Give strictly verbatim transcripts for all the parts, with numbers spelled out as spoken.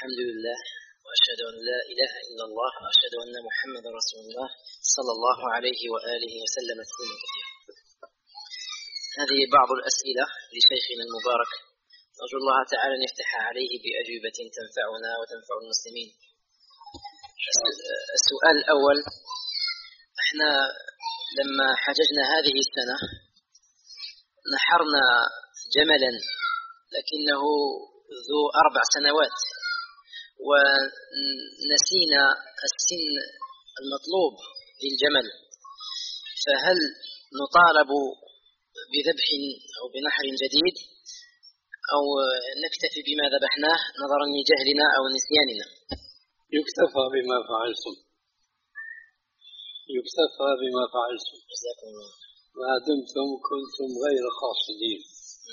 الحمد لله وأشهد أن لا إله إلا الله وأشهد أن محمد رسول الله صلى الله عليه وآله وسلم تسليما كثيرا. هذه بعض الأسئلة لشيخنا المبارك، نرجو الله تعالى أن يفتح عليه بأجوبة تنفعنا وتنفع المسلمين. السؤال الأول: احنا لما حججنا هذه السنة نحرنا جملا لكنه ذو أربع سنوات، ونسينا السن المطلوب للجمل، فهل نطالب بذبح أو بنحر جديد أو نكتفي بما ذبحناه نظرا لجهلنا أو نسياننا؟ يكتفى بما فعلتم، يكتفى بما فعلتم ما دمتم كنتم غير قاصدين.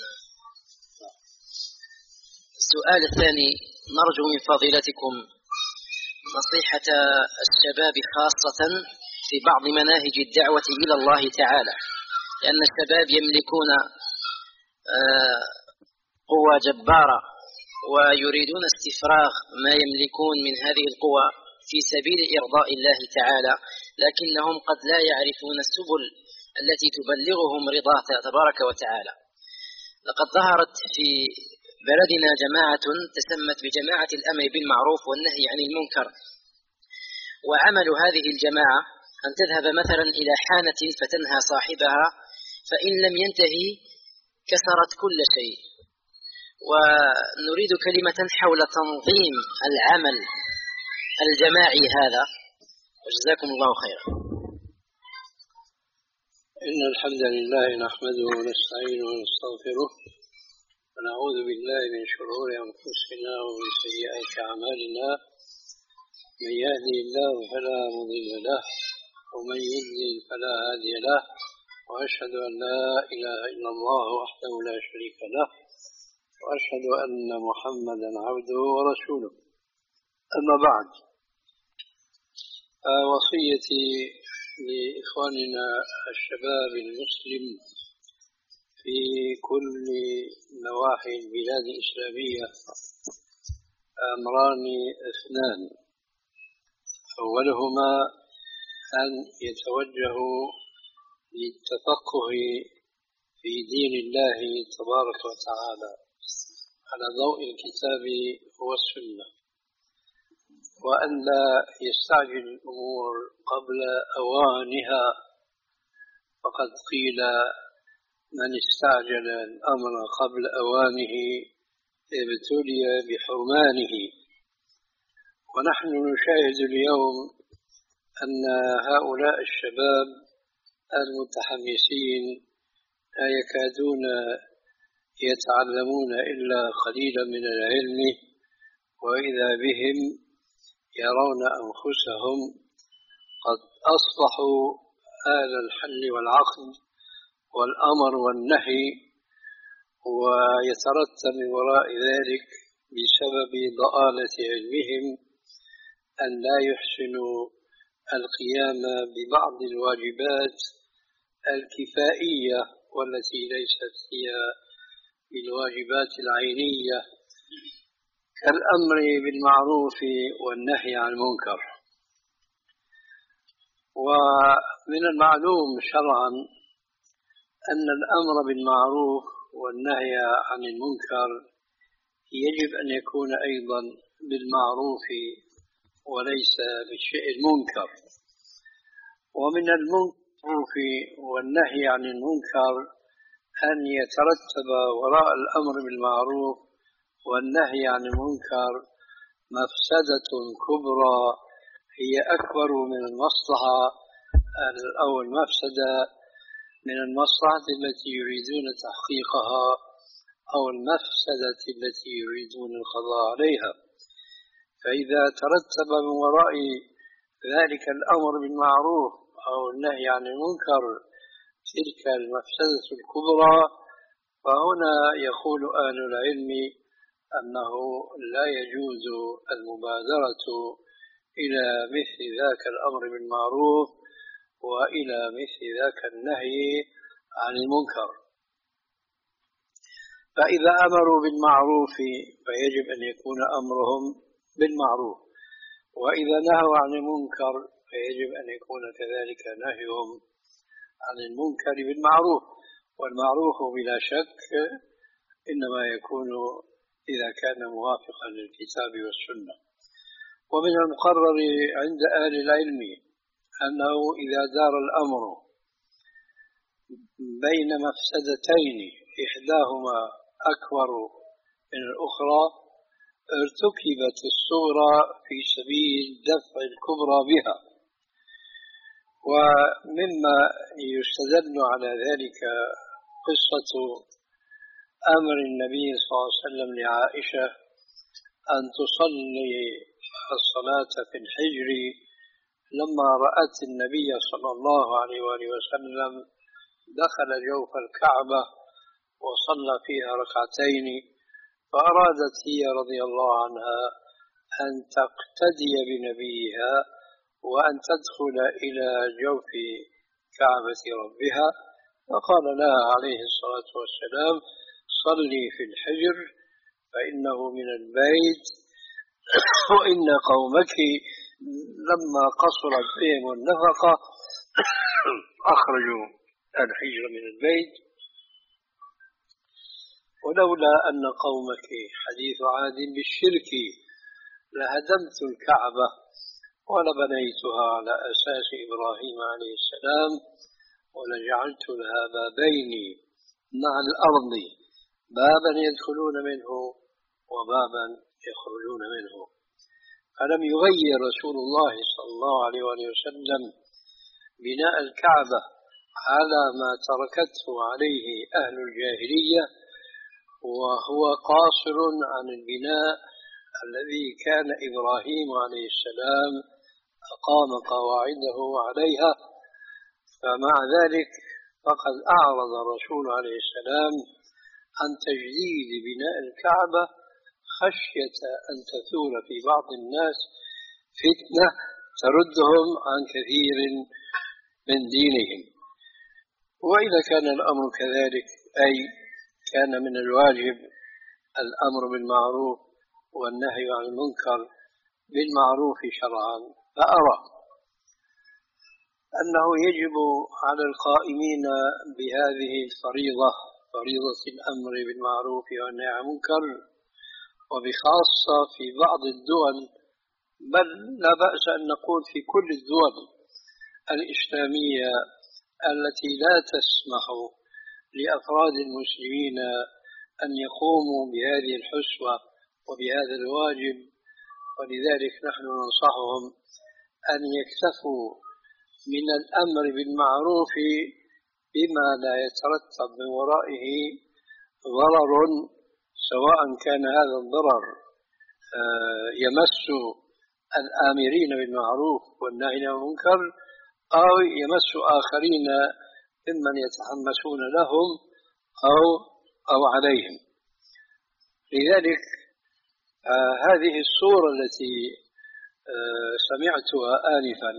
السؤال الثاني: نرجو من فضيلتكم نصيحة الشباب خاصة في بعض مناهج الدعوة إلى الله تعالى، لأن الشباب يملكون قوة جبارة ويريدون استفراغ ما يملكون من هذه القوة في سبيل إرضاء الله تعالى، لكنهم قد لا يعرفون السبل التي تبلغهم رضاه تبارك وتعالى. لقد ظهرت في بلدنا جماعة تسمت بجماعة الأمر بالمعروف والنهي عن المنكر، وعمل هذه الجماعة أن تذهب مثلا إلى حانة فتنهى صاحبها، فإن لم ينتهي كسرت كل شيء. ونريد كلمة حول تنظيم العمل الجماعي هذا، وجزاكم الله خيرا. إن الحمد لله نحمده ونستعينه ونستغفره ونعوذ بالله من شرور أنفسنا ومن سيئات أعمالنا، من يهدي الله فلا مضل له ومن يضلل فلا هادي له، وأشهد أن لا إله إلا الله وحده لا شريك له، وأشهد أن محمدا عبده ورسوله. أما بعد، وصيتي لإخواننا الشباب المسلم في كل نواحي البلاد الإسلامية أمران اثنان: أولهما أن يتوجهوا للتفقه في دين الله تبارك وتعالى على ضوء الكتاب والسنة، وأن لا يستعجل الأمور قبل أوانها، فقد قيل: من استعجل الأمر قبل أوانه ابتلي بحرمانه. ونحن نشاهد اليوم أن هؤلاء الشباب المتحمسين لا يكادون يتعلمون إلا قليلا من العلم، وإذا بهم يرون أنفسهم قد أصبحوا آل الحل والعقد والأمر والنهي، ويترتب من وراء ذلك بسبب ضآلة علمهم أن لا يحسنوا القيام ببعض الواجبات الكفائية والتي ليست هي بالواجبات العينية، كالأمر بالمعروف والنهي عن المنكر. ومن المعلوم شرعا أن الأمر بالمعروف والنهي عن المنكر يجب أن يكون أيضا بالمعروف وليس بالشيء المنكر. ومن المعروف والنهي عن المنكر أن يترتب وراء الأمر بالمعروف والنهي عن المنكر مفسدة كبرى هي أكبر من المصلحة أو المفسدة من المصلحة التي يريدون تحقيقها أو المفسدة التي يريدون القضاء عليها. فإذا ترتب من وراء ذلك الأمر بالمعروف أو النهي عن المنكر تلك المفسدة الكبرى، فهنا يقول أهل العلم أنه لا يجوز المبادرة إلى مثل ذاك الأمر بالمعروف وإلى مثل ذاك النهي عن المنكر. فإذا أمروا بالمعروف فيجب أن يكون أمرهم بالمعروف، وإذا نهوا عن المنكر فيجب أن يكون كذلك نهيهم عن المنكر بالمعروف، والمعروف بلا شك إنما يكون إذا كان موافقا للكتاب والسنة. ومن المقرر عند أهل العلم أنه إذا دار الأمر بين مفسدتين إحداهما أكبر من الأخرى ارتكبت الصغرى في سبيل دفع الكبرى بها. ومما يستدل على ذلك قصة أمر النبي صلى الله عليه وسلم لعائشة أن تصلي الصلاة في الحجر لما رأت النبي صلى الله عليه وآله وسلم دخل جوف الكعبة وصلى فيها ركعتين، فأرادت هي رضي الله عنها أن تقتدي بنبيها وأن تدخل إلى جوف كعبة ربها، فقال لها عليه الصلاة والسلام: صلي في الحجر فإنه من البيت، وإن قومك لما قصرت بهم النفقة أخرجوا الحجر من البيت، ولولا أن قومك حديث عهد بالشرك لهدمت الكعبة ولبنيتها على أساس إبراهيم عليه السلام ولجعلت لها بابين مع الأرض، بابا يدخلون منه وبابا يخرجون منه. فلم يغير رسول الله صلى الله عليه وسلم بناء الكعبة على ما تركته عليه أهل الجاهلية، وهو قاصر عن البناء الذي كان إبراهيم عليه السلام أقام قواعده عليها. فمع ذلك فقد أعرض الرسول عليه السلام عن تجديد بناء الكعبة خشية أن تثور في بعض الناس فتنة تردهم عن كثير من دينهم. وإذا كان الأمر كذلك، أي كان من الواجب الأمر بالمعروف والنهي عن المنكر بالمعروف شرعا، فأرى أنه يجب على القائمين بهذه الفريضة، فريضة الأمر بالمعروف والنهي عن المنكر، وبخاصة في بعض الدول، بل لا بأس أن نقول في كل الدول الإسلامية التي لا تسمح لأفراد المسلمين أن يقوموا بهذه الحسوة وبهذا الواجب. ولذلك نحن ننصحهم أن يكتفوا من الأمر بالمعروف بما لا يترتب من ورائه ضرر، سواء كان هذا الضرر يمس الآمرين بالمعروف والناهين عن المنكر أو يمس آخرين ممن يتحمسون لهم أو أو عليهم. لذلك آه هذه الصورة التي آه سمعتها آنفا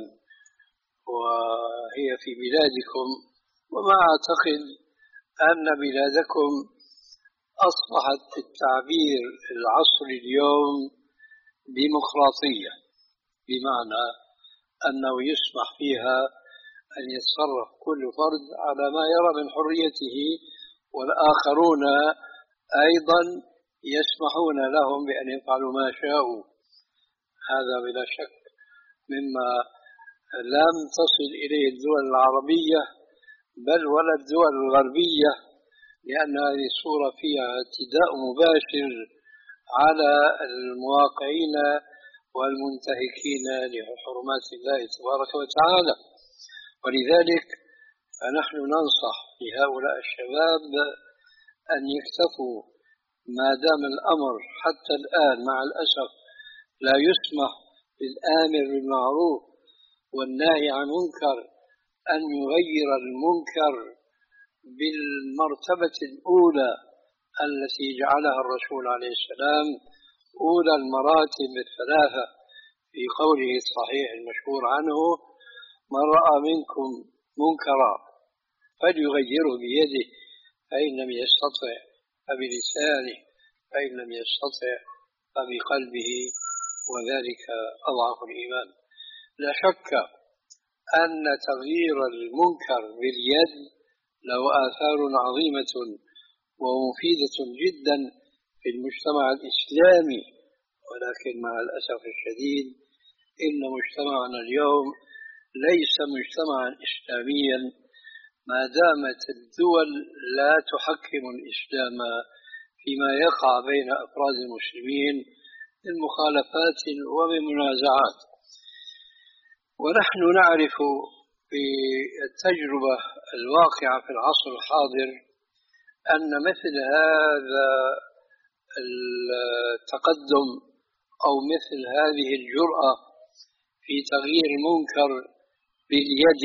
وهي في بلادكم، وما أعتقد أن بلادكم أصبحت في التعبير العصري اليوم ديمقراطية، بمعنى أنه يسمح فيها أن يتصرف كل فرد على ما يرى من حريته، والآخرون أيضا يسمحون لهم بأن يفعلوا ما شاءوا. هذا بلا شك مما لم تصل إليه الدول العربية بل ولا الدول الغربية، لأن هذه الصورة فيها اعتداء مباشر على المواقعين والمنتهكين لحرمات الله تبارك وتعالى. ولذلك فنحن ننصح لهؤلاء الشباب أن يكتفوا ما دام الأمر حتى الآن مع الأسف لا يسمح للآمر بالمعروف والناهي عن المنكر أن يغير المنكر بالمرتبة الأولى التي جعلها الرسول عليه السلام أولى المراتب الثلاثة في قوله الصحيح المشهور عنه: من رأى منكم منكرا فليغيره بيده، فإن لم يستطع فبلسانه، فإن لم يستطع فبقلبه، وذلك أضعف الإيمان. لا شك أن تغيير المنكر باليد له آثار عظيمة ومفيدة جدا في المجتمع الإسلامي، ولكن مع الأسف الشديد إن مجتمعنا اليوم ليس مجتمعا إسلاميا ما دامت الدول لا تحكم الإسلام فيما يقع بين أفراد المسلمين من مخالفات ومن منازعات. ونحن نعرف بالتجربة الواقعة في العصر الحاضر أن مثل هذا التقدم أو مثل هذه الجرأة في تغيير المنكر باليد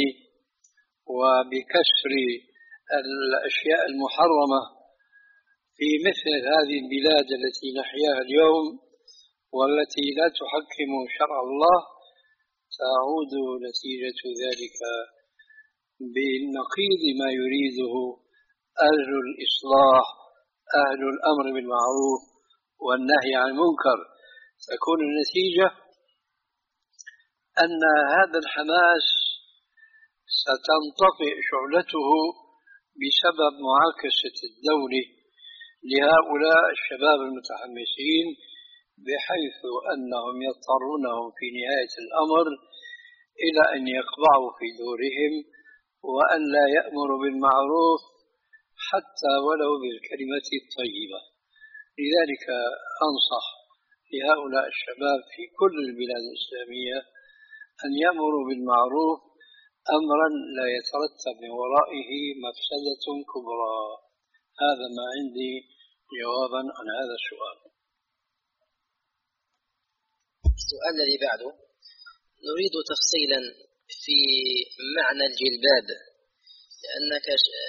وبكسر الأشياء المحرمة في مثل هذه البلاد التي نحياها اليوم والتي لا تحكم شرع الله، تعود نتيجة ذلك بالنقيض ما يريده أهل الإصلاح، أهل الأمر بالمعروف والنهي عن المنكر. تكون النتيجة أن هذا الحماس ستنطفئ شعلته بسبب معاكسة الدولة لهؤلاء الشباب المتحمسين، بحيث أنهم يضطرونهم في نهاية الأمر إلى أن يقبعوا في دورهم وأن لا يأمروا بالمعروف حتى ولو بالكلمة الطيبة. لذلك أنصح لهؤلاء الشباب في كل البلاد الإسلامية أن يأمروا بالمعروف أمرا لا يترتب من ورائه مفسدة كبرى. هذا ما عندي جوابا عن هذا السؤال. السؤال الذي بعده، نريد تفصيلا في معنى الجلباب، لأنك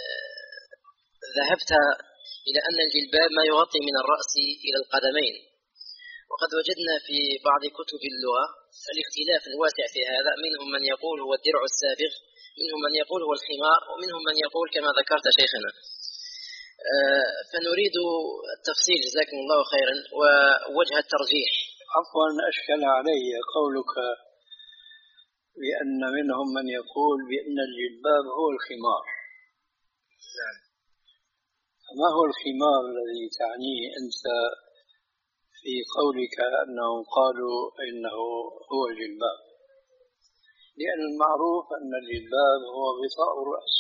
ذهبت إلى أن الجلباب ما يغطي من الرأس إلى القدمين، وقد وجدنا في بعض كتب اللغة الاختلاف الواسع في هذا، منهم من يقول هو الدرع السابغ، منهم من يقول هو الخمار، ومنهم من يقول كما ذكرت شيخنا. فنريد التفصيل جزاكم الله خيرا ووجه الترجيح. عفوا، أشكل علي قولك بأن منهم من يقول بأن الجلباب هو الخمار. نعم. ما هو الخمار الذي تعنيه أنت في قولك أنهم قالوا إنه هو الجلباب؟ لأن المعروف أن الجلباب هو غطاء الرأس،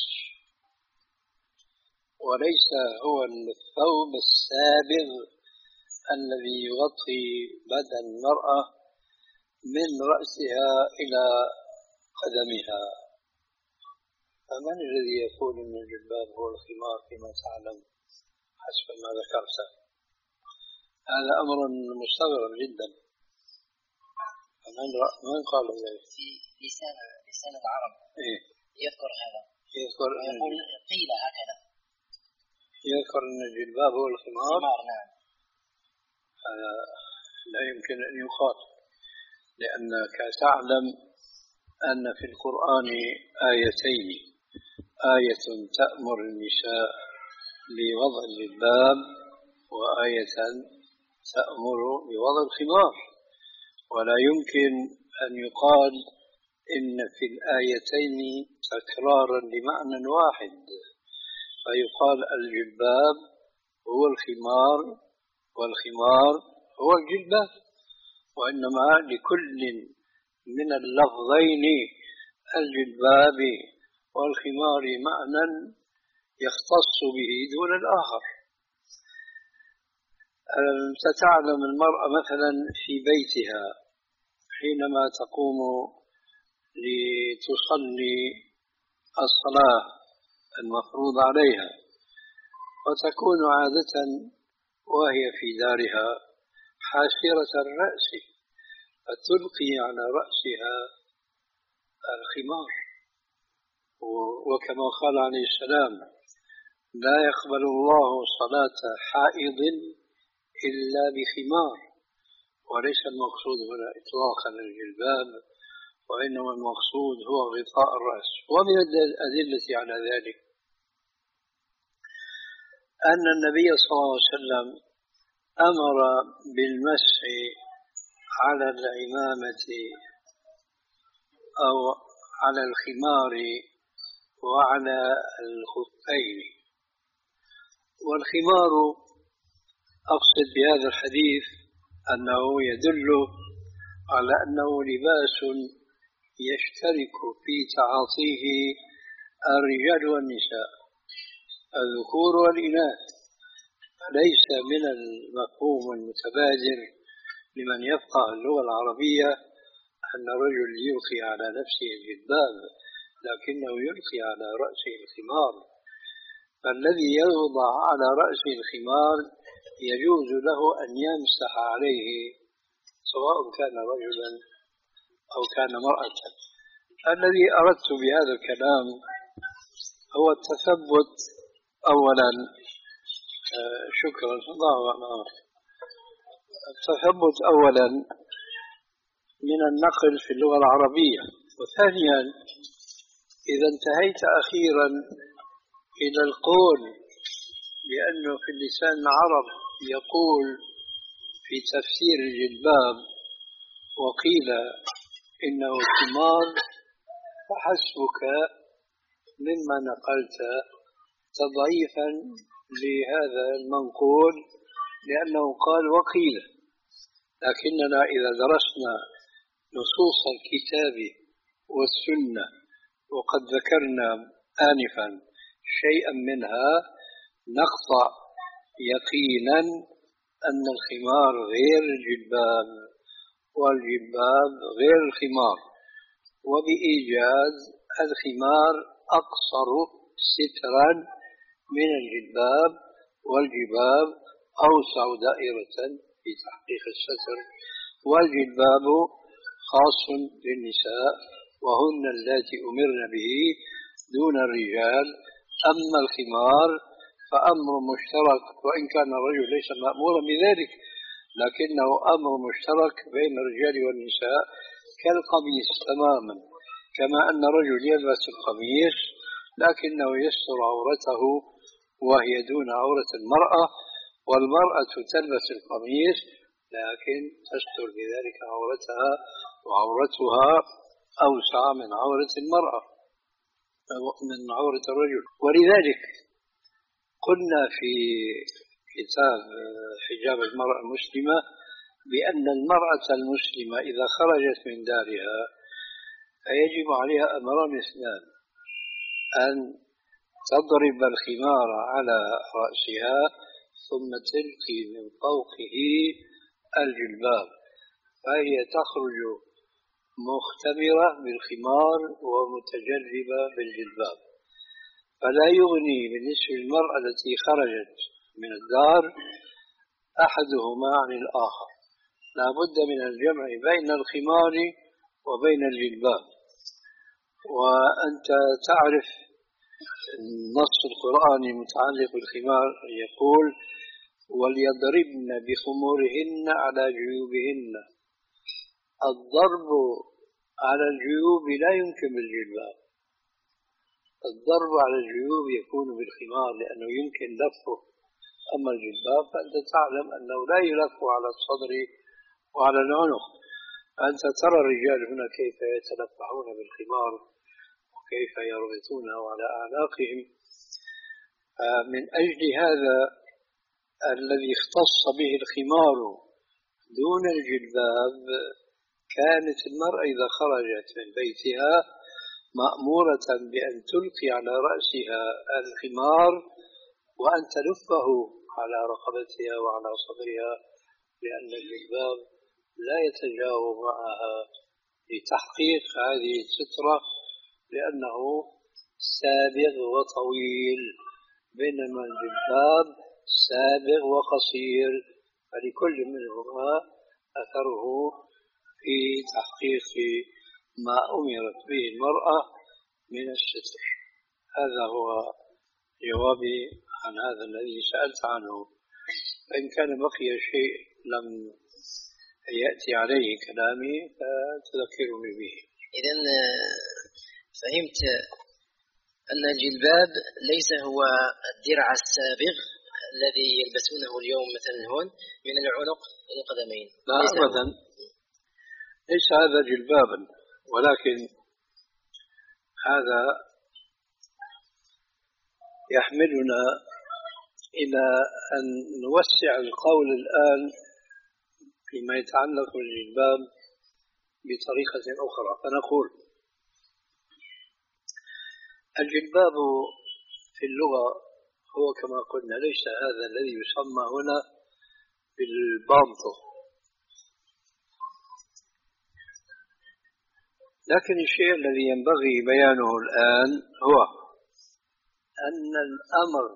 وليس هو الثوب السابغ الذي يغطي بدن المرأة من رأسها إلى قدمها. فمن الذي يقول أن الجلباب هو الخمار فيما تعلم حسب ما ذكرت؟ هذا أمر مستغرب جدا. من, من قال ذلك؟ في لسان لسان العرب إيه؟ يذكر هذا، يذكر يقول قيل هكذا، يذكر أن الجلباب هو الخمار. نعم. هذا لا يمكن أن يقال، لأنك تعلم أن في القرآن آيتين، آية تأمر النساء بوضع الجلباب وآية تأمر بوضع الخمار، ولا يمكن أن يقال إن في الآيتين تكرارا لمعنى واحد، فيقال الجلباب هو الخمار والخمار هو الجلباب، وإنما لكل من اللفظين الجلباب والخمار معنى يختص به دون الآخر. أنت تعلم المرأة مثلا في بيتها حينما تقوم لتصلي الصلاة المفروض عليها، وتكون عادة وهي في دارها حاسرة الرأس، فتلقي على رأسها الخمار، وكما قال عليه السلام: لا يقبل الله صلاة حائض إلا بخمار. وليس المقصود هنا إطلاقا الجلباب، وإنما المقصود هو غطاء الرأس. ومن الأدلة على ذلك أن النبي صلى الله عليه وسلم أمر بالمسح على العمامة أو على الخمار وعلى الخفين. والخمار أقصد بهذا الحديث أنه يدل على أنه لباس يشترك في تعاطيه الرجال والنساء، الذكور والإناث، ليس من المفهوم المتبادر لمن يفقه اللغة العربية أن الرجل يلقي على نفسه الجلباب، لكنه يلقي على رأسه الخمار، فالذي يوضع على رأسه الخمار يجوز له أن يمسح عليه سواء كان رجلا أو كان مرأة. الذي أردت بهذا الكلام هو التثبت أولا، آه شكرا الله أمامك. التثبت أولا من النقل في اللغة العربية، وثانيا إذا انتهيت أخيرا إلى القول بأنه في اللسان العرب يقول في تفسير الجلباب وقيل إنه خمار، فحسبك مما نقلت تضعيفا لهذا المنقول، لأنه قال وقيل. لكننا إذا درسنا نصوص الكتاب والسنة وقد ذكرنا آنفا شيئا منها نقطع يقينا أن الخمار غير الجلباب والجلباب غير الخمار، وبإيجاز الخمار أقصر سترا من الجلباب، والجلباب أوسع دائرة في تحقيق الستر، والجلباب خاص بالنساء وهن اللاتي أمرن به دون الرجال. أما الخمار فأمر مشترك، وإن كان الرجل ليس مأمورا بذلك لكنه أمر مشترك بين الرجال والنساء كالقميص تماما، كما أن الرجل يلبس القميص لكنه يستر عورته وهي دون عورة المرأة، والمرأة تلبس القميص لكن تستر بذلك عورتها، وعورتها أوسع من عورة المرأة من عورة الرجل. ولذلك قلنا في كتاب حجاب المرأة المسلمة بأن المرأة المسلمة إذا خرجت من دارها فيجب عليها أمران اثنان: أن تضرب الخمار على رأسها ثم تلقي من فوقه الجلباب، فهي تخرج مختمرة بالخمار ومتجربة بالجلباب. فلا يغني بالنسبة للمرأة التي خرجت من الدار أحدهما عن الآخر، لا بد من الجمع بين الخمار وبين الجلباب. وأنت تعرف النص القرآني المتعلق بالخمار يقول: وليضربن بخمورهن على جيوبهن. الضرب على الجيوب لا يمكن بالجلباب، الضرب على الجيوب يكون بالخمار لأنه يمكن لفه. أما الجلباب فأنت تعلم أنه لا يلف على الصدر وعلى العنق. أنت ترى الرجال هنا كيف يتلفعون بالخمار وكيف يربطونه على أعناقهم. من أجل هذا الذي اختص به الخمار دون الجلباب، كانت المرأة إذا خرجت من بيتها مأمورة بأن تلقي على رأسها الخمار وأن تلفه على رقبتها وعلى صدرها، لأن الجلباب لا يتجاوب معها لتحقيق هذه السترة، لأنه سابغ وطويل، بينما الجلباب سابغ وقصير، فلكل منهما أثره في تحقيق ما أمرت به المرأة من الستر. هذا هو جوابي عن هذا الذي سألت عنه، فإن كان بقي شيء لم يأتي عليه كلامي فتذكرني به. إذن فهمت أن الجلباب ليس هو الدرع السابغ الذي يلبسونه اليوم مثلا هون من العنق إلى القدمين؟ لا أبدا، ليس هذا جلبابا، ولكن هذا يحملنا إلى أن نوسع القول الآن فيما يتعلق بالجلباب بطريقة أخرى. فنقول الجلباب في اللغة هو كما قلنا ليس هذا الذي يسمى هنا بالبانطو، لكن الشيء الذي ينبغي بيانه الآن هو أن الأمر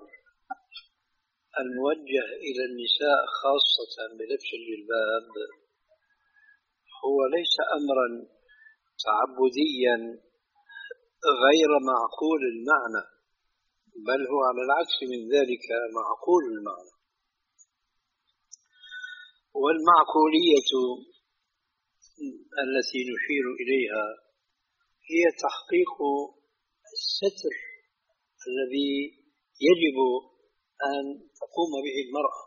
الموجه إلى النساء خاصة بلبس الجلباب هو ليس أمرا تعبديا غير معقول المعنى، بل هو على العكس من ذلك معقول المعنى. والمعقولية التي نشير إليها هي تحقيق الستر الذي يجب أن تقوم به المرأة.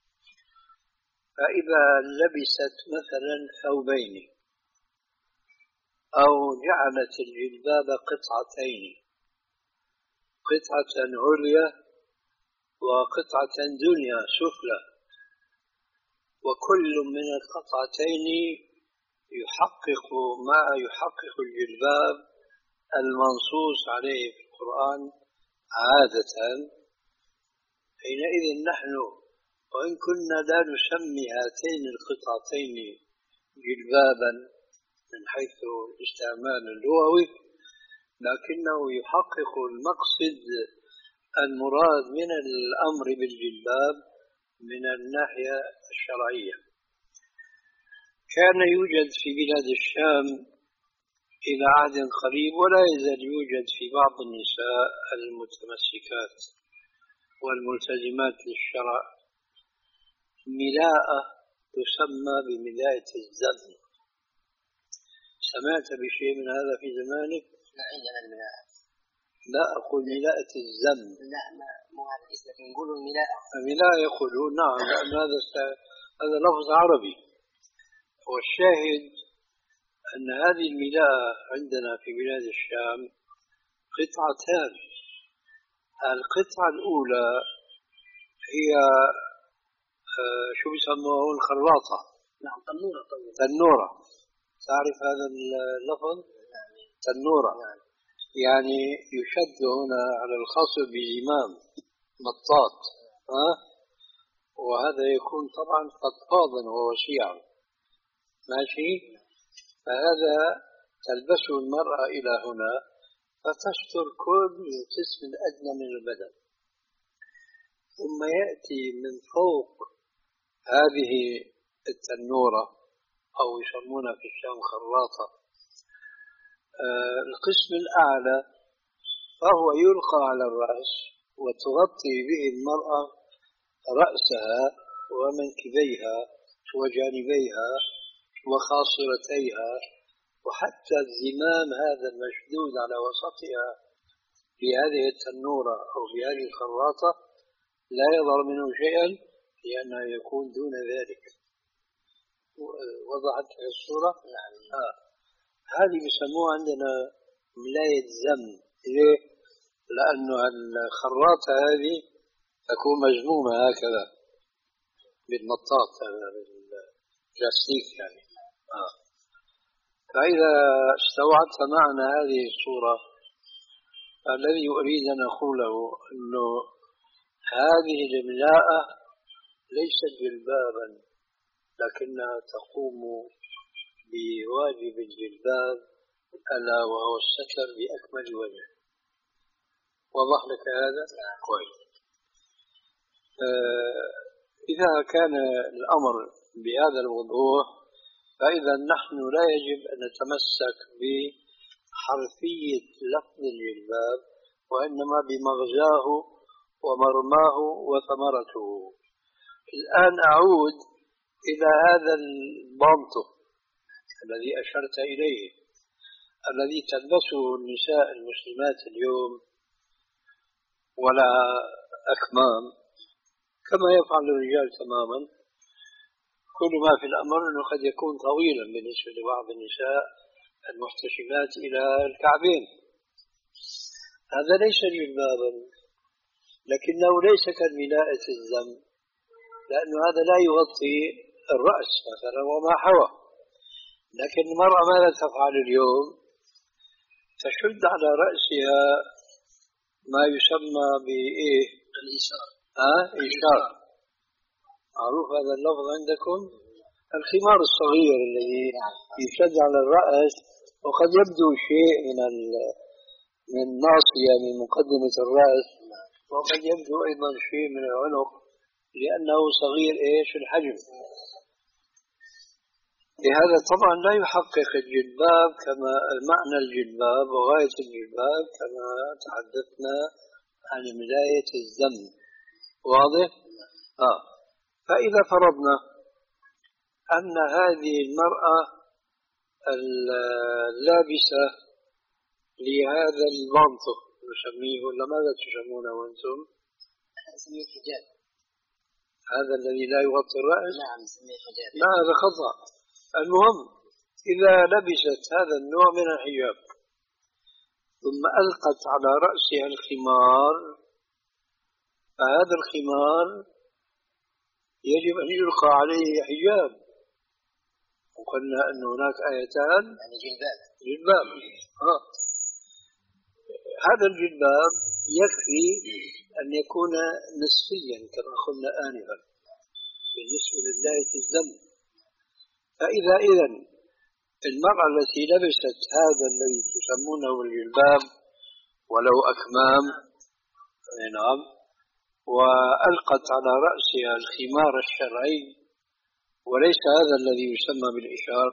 فإذا لبست مثلا ثوبين أو جعلت الجلباب قطعتين، قطعة عليا وقطعة دنيا سفلى، وكل من القطعتين يحقق ما يحقق الجلباب المنصوص عليه في القرآن عادة، حينئذ نحن وإن كنا لا نسمي هاتين القطعتين جلبابا من حيث الاستعمال اللغوي، لكنه يحقق المقصد المراد من الأمر بالجلباب من الناحية الشرعية. كان يوجد في بلاد الشام إلى عهد قريب، ولا يزال يوجد في بعض النساء المتمسكات والملتزمات للشرع ملاءة تسمى بملاءة الزم. سمعت بشيء من هذا في زمانك؟ لا عندنا الملاءة. لا أقول ملاءة الزم. لا ما مو هذا الاسم، لكن نقولوا الملاءة. الملاءة يقولون نعم، لأن هذا هذا لفظ عربي. والشاهد أن هذه الملاءة عندنا في بلاد الشام قطعتان. القطعة الأولى هي شو بيسموه الخراطة. نعم تنورة. تنورة، تعرف هذا اللفظ؟ تنورة يعني يشد هنا على الخصر بزمام مطاط، ها؟ وهذا يكون طبعا فضفاضا ووسيعا، ماشي؟ فهذا تلبسه المرأة إلى هنا فتستر كل القسم الأدنى من البدن، ثم يأتي من فوق هذه التنورة أو يسمونها في الشام خراطة آه القسم الأعلى، فهو يلقى على الرأس وتغطي به المرأة رأسها ومنكبيها وجانبيها وخاصرتيها، وحتى الزمام هذا المشدود على وسطها في هذه التنورة أو في هذه الخراطة لا يظهر منه شيئا لأنه يكون دون ذلك. وضحت في الصورة؟ نعم. آه. هذه بيسموها عندنا ملاية زم. ليه؟ لأنه الخراطة هذه تكون مجمومة هكذا بالمطاط، بالبلاستيك يعني. آه. فإذا استوعبت معنا هذه الصورة، الذي أريد أن أقوله أنه هذه الملاءة ليست جلبابا، لكنها تقوم بواجب الجلباب ألا وهو الستر بأكمل وجه. وضح لك هذا؟ كويس. آه إذا كان الأمر بهذا الوضوح، فإذا نحن لا يجب أن نتمسك بحرفية لفظ الجلباب، وإنما بمغزاه ومرماه وثمرته. الآن أعود إلى هذا البانطو الذي أشرت إليه، الذي تلبسه النساء المسلمات اليوم ولا أكمام كما يفعل الرجال تماما. كل ما في الأمر أنه قد يكون طويلا بالنسبة لبعض النساء المحتشمات إلى الكعبين. هذا ليس جلبابا، لكنه ليس كالملاءة الذم، لأن هذا لا يغطي الرأس مثلا وما حوى. لكن المرأة ماذا تفعل اليوم؟ تشد على رأسها ما يسمى بإيه؟ الإشار. آه؟ إشار. معروف هذا اللفظ عندكم؟ الخمار الصغير الذي يشد على الرأس، وقد يبدو شيء من من ناصية من مقدمة الرأس، وقد يبدو أيضا شيء من العنق لأنه صغير إيش الحجم. لهذا طبعا لا يحقق الجلباب كما معنى الجلباب وغاية الجلباب كما تحدثنا عن ملاية الذم. واضح؟ آه. فإذا فرضنا أن هذه المرأة اللابسة لهذا البنطو نسميه، ولا ماذا تسمونه أنتم؟ نسميه حجاب. هذا الذي لا يغطي الرأس؟ نعم نسميه حجاب. لا هذا خطأ. المهم إذا لبست هذا النوع من الحجاب ثم ألقت على رأسها الخمار، فهذا الخمار يجب أن يلقى عليه حجاب. وقلنا أن هناك آيتان يعني جلباب جلباب آه. هذا الجلباب يكفي أن يكون نصفيا كما قلنا آنفا بالنسبة لله الذم. فإذا إذن المرأة التي لبست هذا الذي تسمونه الجلباب ولو أكمام، نعم، وألقت على رأسها الخمار الشرعي وليس هذا الذي يسمى بالإشار،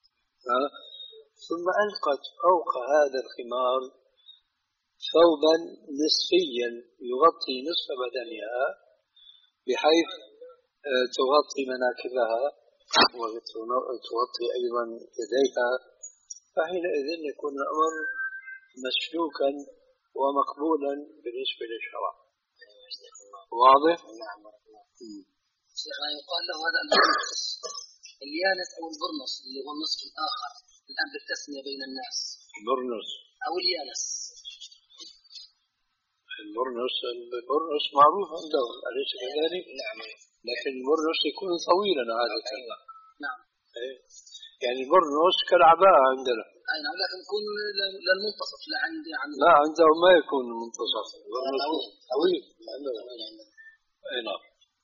ثم ألقت فوق هذا الخمار ثوبا نصفيا يغطي نصف بدنها بحيث تغطي مناكبها وتغطي أيضا يديها، فحينئذ يكون الأمر مسلوكا ومقبولا بالنسبة للشرع. واضح؟ نعم. شيخنا يقال له هذا البرنس اليانس أو البرنس اللي هو النصف الآخر الآن بالتسمية بين الناس. برنس أو اليانس. البرنس البرنس معروف عندهم أليس كذلك؟ نعم. لكن البرنس يكون طويلا عادة. أيوة. نعم. يعني البرنس كالعباءة عندنا. أي نعم، لكن يكون للمنتصف لا عندي عند. لا عندهم ما يكون منتصف. طويل. طويل. أي نعم.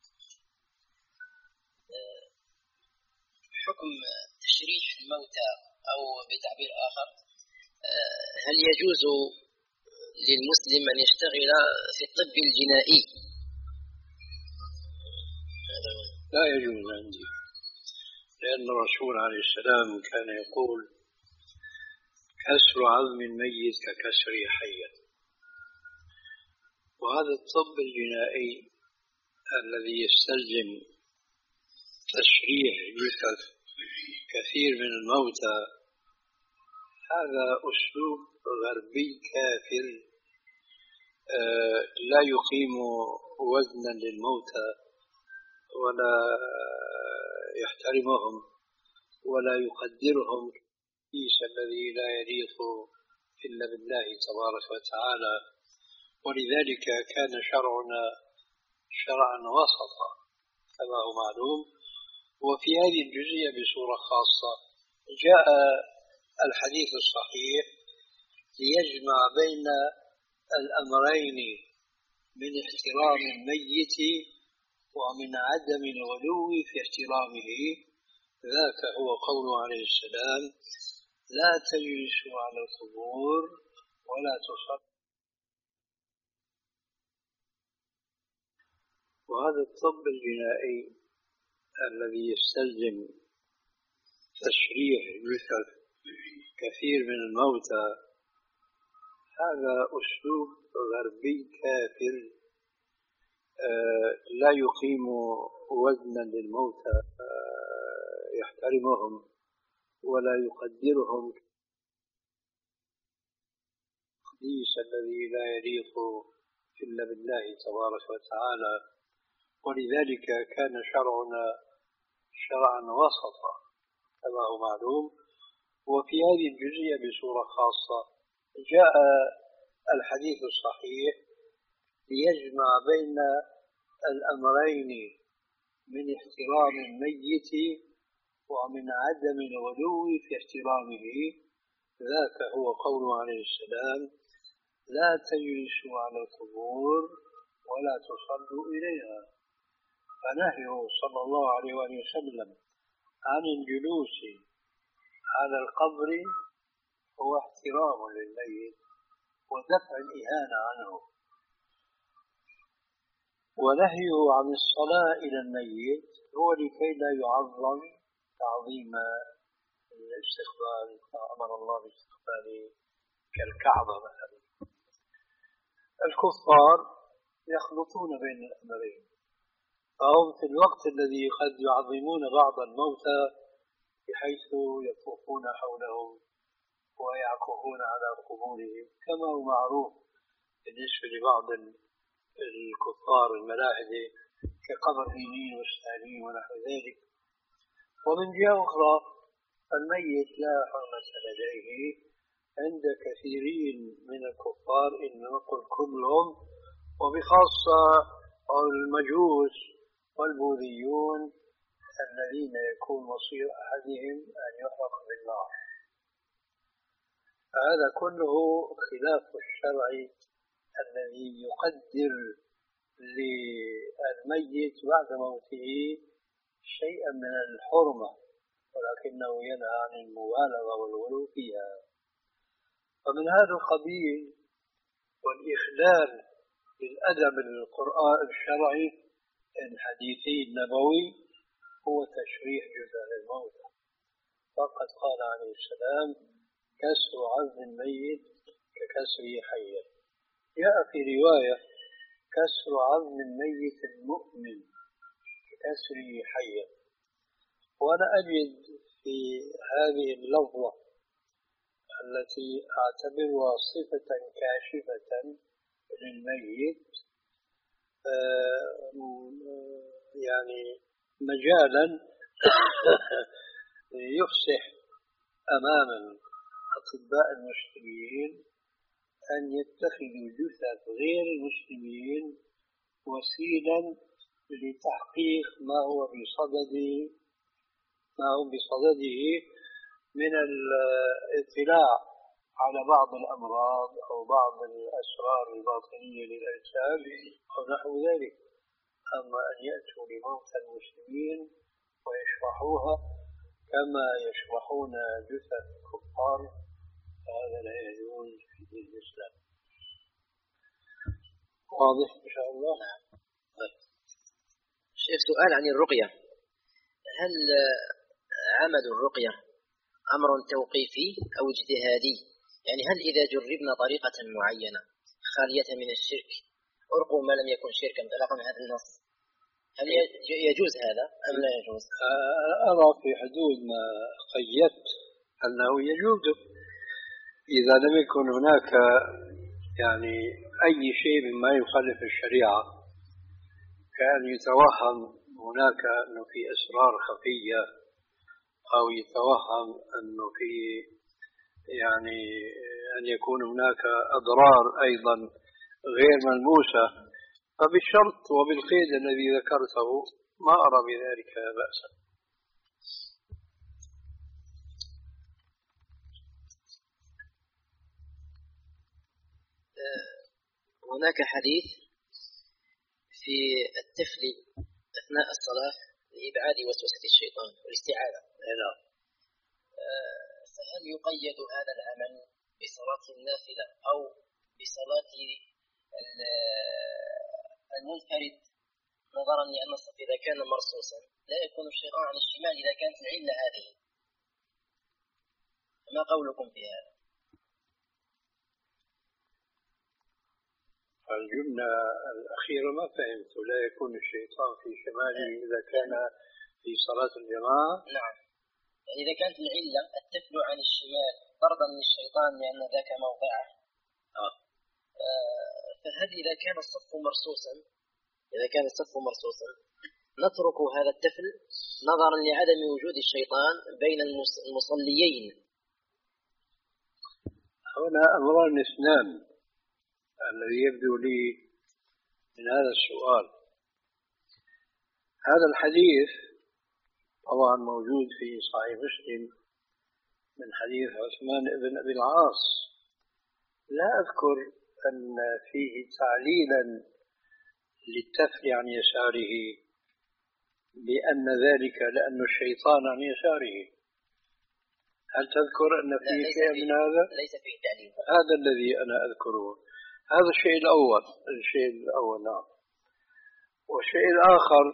حكم تشريح الموتى أو بتعبير آخر، هل يجوز للمسلم أن يشتغل في الطب الجنائي؟ لا يجوز عندي، لأن الرسول عليه السلام كان يقول كسر عظم الميت ككسر حيا. وهذا الطب الجنائي الذي يستلزم تشريح جثث كثير من الموتى هذا أسلوب غربي كافر لا يقيم وزنا للموتى ولا يحترمهم ولا يقدرهم القديس الذي لا يليق إلا بالله تبارك وتعالى. ولذلك كان شرعنا شرعا وسطا كما هو معلوم. وفي هذه الجزئية بصورة خاصة جاء الحديث الصحيح ليجمع بين الأمرين من احترام الميت ومن عدم الغلو في احترامه. ذاك هو قوله عليه السلام لا تجلسوا على القبور ولا تصلوا. وهذا الطب الجنائي الذي يستلزم تشريح جثث كثير من الموتى هذا أسلوب غربي كافر لا يقيم وزنا للموتى يحترمهم ولا يقدرهم القديس الذي لا يليق إلا بالله تبارك وتعالى. ولذلك كان شرعنا شرعا وسطا كما هو معلوم. وفي هذه الجزئية بصورة خاصة جاء الحديث الصحيح ليجمع بين الأمرين من احترام الميت ومن عدم الغلو في احترامه. ذاك هو قوله عليه السلام: لا تجلسوا على القبور ولا تصلوا إليها. فنهيه صلى الله عليه وآله وسلم عن الجلوس على القبر هو احترام للميت ودفع الإهانة عنه، ونهيه عن الصلاة إلى الميت هو لكي لا يعظم تعظيم الاستقبال، فأمر الله باستقبال كالكعبة مثلا. الكفار يخلطون بين الأمرين، فهم في الوقت الذي قد يعظمون بعض الموتى بحيث يطوفون حولهم ويعكفون على قبورهم كما هو معروف بالنسبة لبعض الكفار الملاحدة كقبر دينين والسالين ونحو ذلك. ومن جهة أخرى الميت لا حرمة لديه عند كثيرين من الكفار، إن نقول كلهم، وبخاصة المجوس والبوذيون الذين يكون مصير أحدهم أن يحرق بالنار. هذا كله خلاف الشرع الذي يقدر للميت بعد موته شيئا من الحرمة، ولكنه ينهى عن المبالغة والغلو فيها. فمن هذا القبيل والإخلال بالأدب القرآن الشرعي الحديثي النبوي هو تشريح جثث الموتى. فقد قال عليه السلام: كسر عظم الميت ككسره حيا. جاء في رواية: كسر عظم الميت المؤمن ككسره حيا. وأنا أجد في هذه اللفظة التي أعتبرها صفة كاشفة للميت يعني مجالا يفسح أمام أطباء المسلمين أن يتخذوا جثث غير المسلمين وسيلا لتحقيق ما هو بصدد ما هو بصدده من الاطلاع على بعض الأمراض أو بعض الأسرار الباطنية للأجسام أو نحو ذلك. أما أن يأتوا لموتى المسلمين ويشرحوها كما يشرحون جثث الكفار فهذا لا يجوز في دين الإسلام. واضح إن شاء الله؟ شيخ، سؤال عن الرقية: هل عمل الرقية أمر توقيفي أو اجتهادي؟ يعني هل إذا جربنا طريقة معينة خالية من الشرك أرقوا ما لم يكن شركا طلاقا هذا النص، هل يجوز هذا أم لا يجوز؟ أرى في حدود ما قيدت أنه يجوز إذا لم يكن هناك يعني أي شيء مما يخالف الشريعة، كأن يتوهم هناك أنه في أسرار خفية أو يتوهم أنه في يعني أن يكون هناك أضرار أيضا غير ملموسة، فبالشرط وبالقيد الذي ذكرته ما أرى بذلك بأسا. هناك حديث في الطفل أثناء الصلاة لإبعاد وسوسة الشيطان والاستعاذة. فهل يقيد هذا العمل بصلاة النافلة أو بصلاة المنفرد، نظرا لأن الصف إذا كان مرصوصا لا يكون الشيطان عن الشمال إذا كانت العلة هذه؟ ما قولكم في هذا؟ الجملة الأخيرة ما فهمت. لا يكون الشيطان في شماله إذا كان في صلاة الجماعة؟ نعم، يعني إذا كانت العلة التفل عن الشمال طردا للشيطان لأن ذاك موضعه، آه. آه فهل إذا كان الصف مرصوصا إذا كان الصف مرصوصا نترك هذا التفل نظرا لعدم وجود الشيطان بين المصليين؟ هنا أمران اثنان الذي يبدو لي من هذا السؤال. هذا الحديث طبعا موجود في صحيح مسلم من حديث عثمان بن أبي العاص، لا أذكر أن فيه تعليلا للتفل عن يساره بأن ذلك لأن الشيطان عن يساره. هل تذكر أن فيه شيء من هذا؟ ليس فيه تعليل. هذا الذي أنا أذكره. هذا الشيء الأول الشيء الأول نعم. والشيء الآخر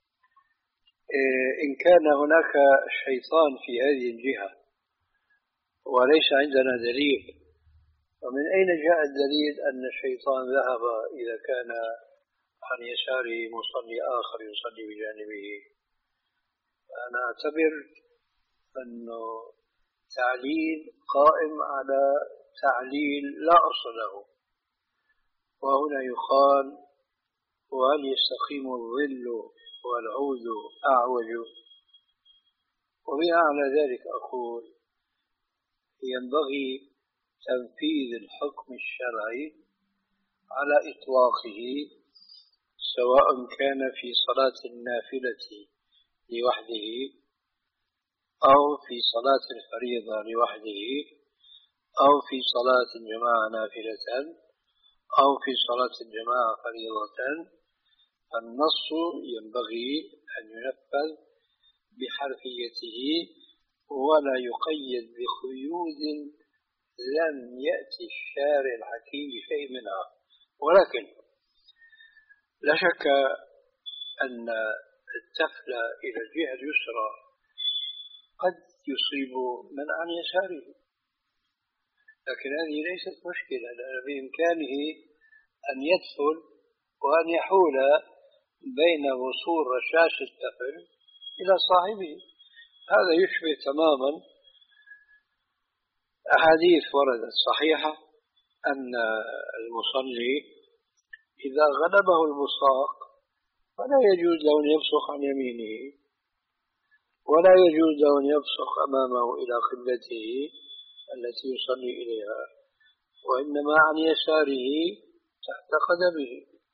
إن كان هناك شيطان في هذه الجهة وليس عندنا دليل، ومن أين جاء الدليل أن الشيطان ذهب إذا كان عن يساره مصلي آخر يصلي بجانبه؟ أنا أعتبر أنه تعليل قائم على تعليل لا أصل له. وهنا يقال: وهل يستقيم الظل والعود أعوج؟ وبناء على ذلك أقول ينبغي تنفيذ الحكم الشرعي على إطلاقه، سواء كان في صلاة النافلة لوحده أو في صلاة الفريضة لوحده أو في صلاة الجماعة نافلة أو في صلاة الجماعة فريضة. النص ينبغي أن ينفذ بحرفيته ولا يقيد بقيود لم يأتي الشارع الحكيم بشيء منها. ولكن لا شك أن التفل إلى الجهة اليسرى قد يصيب من عن يساره، لكن هذه ليست مشكلة، لأن بإمكانه أن يدخل وأن يحول بين وصول رشاش التفل إلى صاحبه. هذا يشبه تماما أحاديث وردت صحيحة أن المصلي إذا غلبه البصاق فلا يجوز له أن يبصق عن يمينه ولا يجوز له أن يبصق أمامه إلى قبلته التي يصلي إليها، وإنما عن يساره تحت قدمه.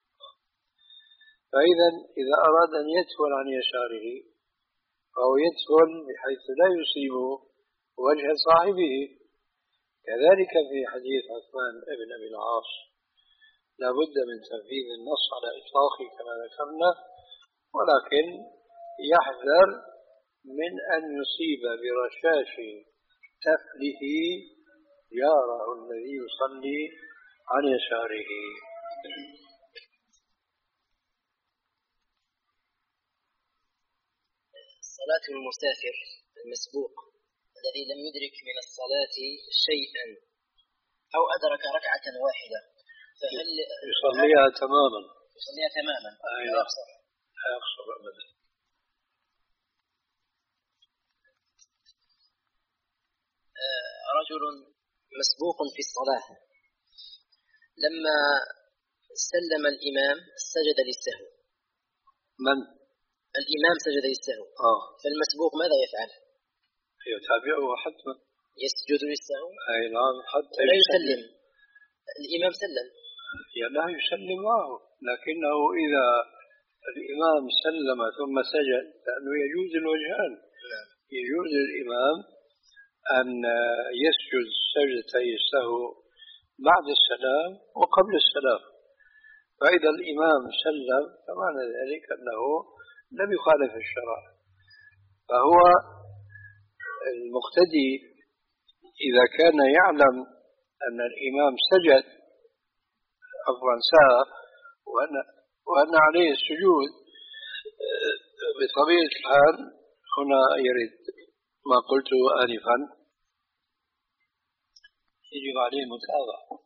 فإذا إذا أراد أن يدخل عن يساره فهو يدخل بحيث لا يصيب وجه صاحبه. كذلك في حديث عثمان بن أبي العاص لا بد من تنفيذ النص على إطلاقه كما ذكرنا، ولكن يحذر من أن يصيب برشاش تفله جاره الذي يصلي عن يساره. صلاة المسافر المسبوق الذي لم يدرك من الصلاة شيئا أو أدرك ركعة واحدة فهل يصليها تماما؟ يصليها تماما لا يقصر لا يقصر أبدا. رجل مسبوق في الصلاة لما سلم الإمام سجد للسهو. من؟ الإمام سجد للسهو. آه. فالمسبوق ماذا يفعل؟ يتابعه حتما. يسجد للسهو؟ أي نعم، حتى لا يسلم. الإمام سلم. لا يسلم معه، لكنه إذا الإمام سلم ثم سجد لأنه يجوز الوجهان. يجوز الإمام أن يسجد سجدتي السهو بعد السلام وقبل السلام. فإذا الإمام سلم فمعنى ذلك أنه لم يخالف الشرع. فهو المقتدي إذا كان يعلم أن الإمام سجد عفوا سهى وأن, وأن عليه السجود بطبيعة الحال هنا يرد ما قلته آنفا، يجب عليه متابعة.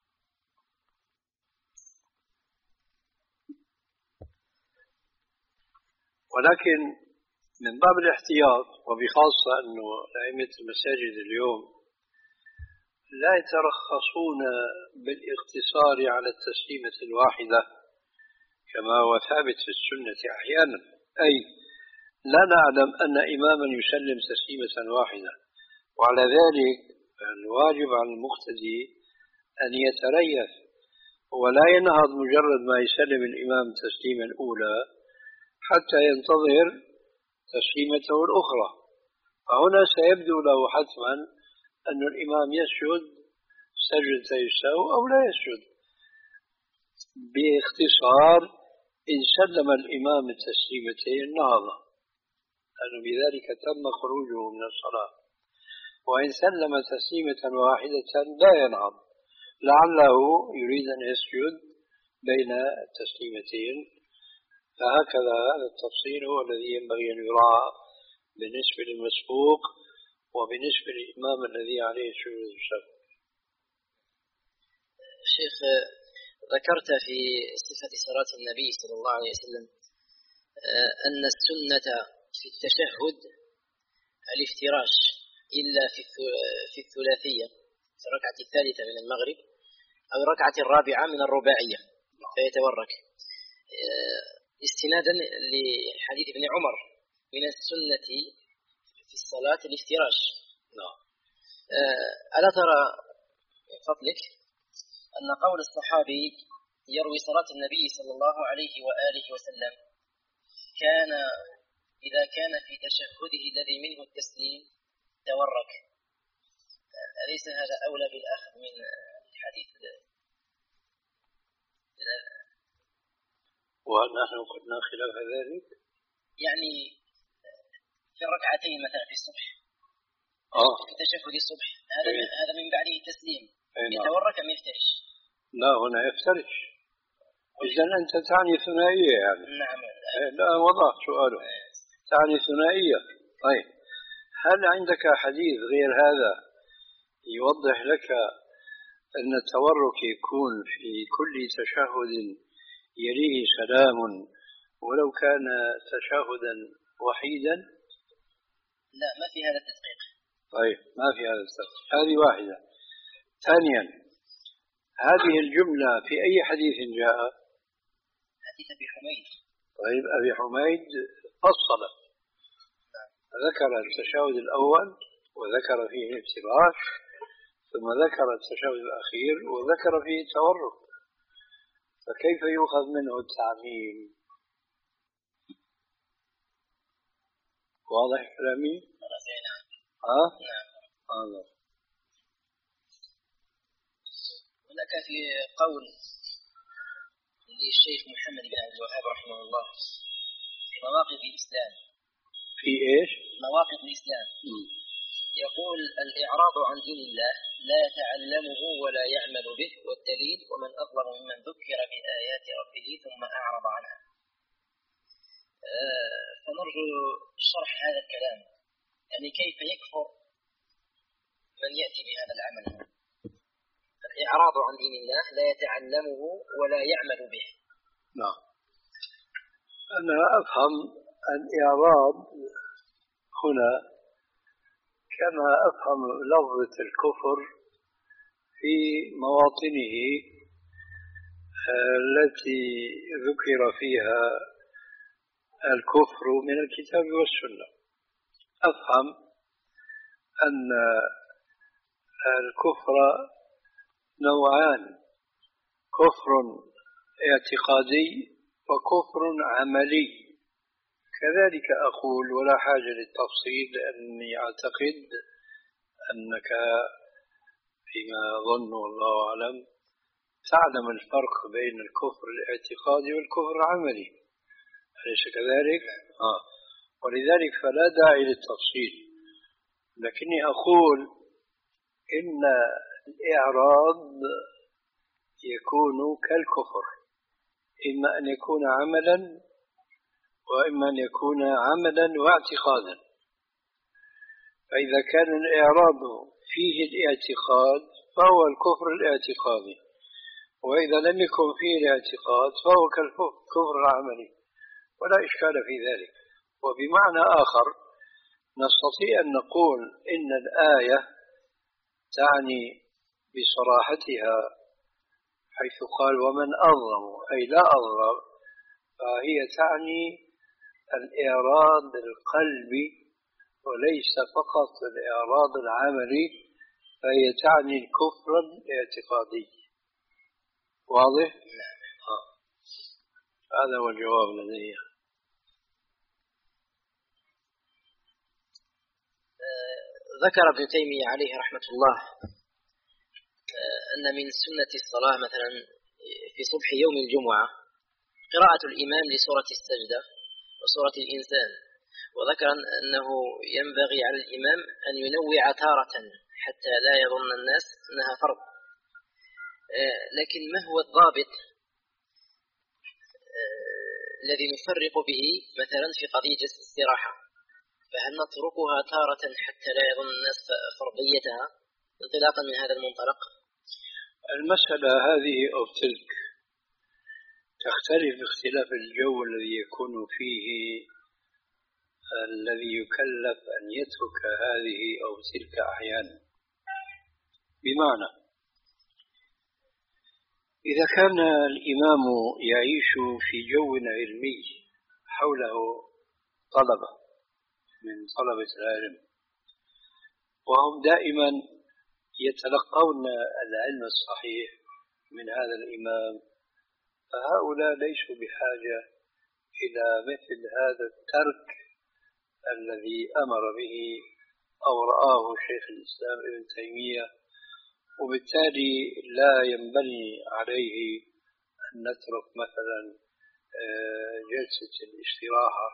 ولكن من باب الاحتياط، وبخاصة أنه أئمة المساجد اليوم لا يترخصون بالاقتصار على التسليمة الواحدة كما هو ثابت في السنة أحيانا، أي لا نعلم أن إماما يسلم تسليمة واحدة، وعلى ذلك الواجب على المقتدي أن يتريث ولا ينهض مجرد ما يسلم الإمام تسليما الأولى حتى ينتظر تسليمته الأخرى. فهنا سيبدو له حتما أن الإمام يسجد سجدة السهو أو لا يسجد. باختصار إن سلم الإمام التسليمتين نهض، لأن بذلك تم خروجه من الصلاة، وإن سلم تسليمة واحدة لا ينهض لعله يريد أن يسجد بين التسليمتين. فهكذا هذا التفصيل هو الذي ينبغي أن يراعى بالنسبة للمسبوق وبالنسبة للإمام الذي عليه سجود السهو. شيخ، ذكرت في صفة صلاة النبي صلى الله عليه وسلم أن السنة في التشهد الافتراش إلا في الثلاثية، في الركعة الثالثة من المغرب أو الركعة الرابعة من الرباعية فيتورك، استنادا لحديث ابن عمر من السنة في الصلاة الافتراش. ألا ترى من فضلك أن قول الصحابي يروي صلاة النبي صلى الله عليه وآله وسلم كان إذا كان في تشهده الذي منه التسليم تورك، أليس هذا أولى بالأخذ من الحديث؟ ونحن قلنا خلاف ذلك، يعني في الركعتين مثلا في الصبح آه. في تشهد الصبح هذا إيه. هذا من بعده التسليم إيه. يتورك أم يفترش؟ لا، هنا يفترش. إذا أنت تعني ثنائية يعني. نعم. لا، وضح سؤاله. تعني ثنائية. طيب، هل عندك حديث غير هذا يوضح لك أن التورك يكون في كل تشهد يليه سلام ولو كان تشهدا وحيدا؟ لا، ما في هذا التدقيق. طيب، ما في هذا التدقيق. هذه واحدة. ثانيا، هذه الجملة في أي حديث جاء؟ حديث أبي حميد. طيب، أبي حميد فصل، ذكر التشهد الأول وذكر فيه الافتراش، ثم ذكر التشهد الأخير وذكر فيه التورك، فكيف يؤخذ منه التعميم؟ واضح كلامي؟ نعم. ها؟ نعم. هذا. هناك في قول للشيخ محمد بن عبد الوهاب رحمه الله في مواقف الإسلام. في إيش؟ مواقف الإسلام. م. يقول: الإعراض عن دين الله لا يتعلمه ولا يعمل به، والدليل: ومن أظلم ممن ذكر بآيات ربه ثم أعرض عنها. آه فنرجو شرح هذا الكلام، يعني كيف يكفر من يأتي بهذا العمل. الإعراض عن دين الله لا يتعلمه ولا يعمل به. نعم. أنا أفهم الإعراض هنا كما أفهم لفظة الكفر في مواطنه التي ذكر فيها الكفر من الكتاب والسنة. أفهم أن الكفر نوعان: كفر اعتقادي وكفر عملي. كذلك أقول، ولا حاجة للتفصيل، لأني أعتقد أنك فيما أظن والله أعلم تعلم الفرق بين الكفر الاعتقادي والكفر العملي، أليس كذلك؟ آه. ولذلك فلا داعي للتفصيل، لكني أقول إن الإعراض يكون كالكفر، إما أن يكون عملا وإما أن يكون عملا واعتقادا. فإذا كان الإعراض فيه الاعتقاد فهو الكفر الاعتقادي، وإذا لم يكن فيه الاعتقاد فهو كالكفر العملي، ولا إشكال في ذلك. وبمعنى آخر نستطيع أن نقول إن الآية تعني بصراحتها حيث قال: ومن أظلم، أي لا أظلم، فهي تعني الإعراض القلبي وليس فقط الإعراض العملي، فهي تعني الكفر الاعتقادي. واضح؟ آه. هذا هو الجواب لدي. ذكر ابن تيمية عليه رحمة الله أن من سنة الصلاة مثلا في صبح يوم الجمعة قراءة الإمام لسورة السجدة وسورة الإنسان، وذكر أنه ينبغي على الإمام أن ينوع تارة حتى لا يظن الناس أنها فرض. لكن ما هو الضابط الذي نفرق به مثلا في قضية الاستراحة؟ فهل نتركها تارة حتى لا يظن الناس فرضيتها انطلاقا من هذا المنطلق؟ المسألة هذه أو تلك تختلف باختلاف الجو الذي يكون فيه الذي يكلف أن يترك هذه أو تلك أحيانا. بمعنى إذا كان الإمام يعيش في جو علمي حوله طلبة من طلبة العلم وهم دائما يتلقون العلم الصحيح من هذا الإمام، فهؤلاء ليسوا بحاجة إلى مثل هذا الترك الذي أمر به أو رآه شيخ الإسلام ابن تيمية، وبالتالي لا ينبني عليه أن نترك مثلا جلسة الاستراحة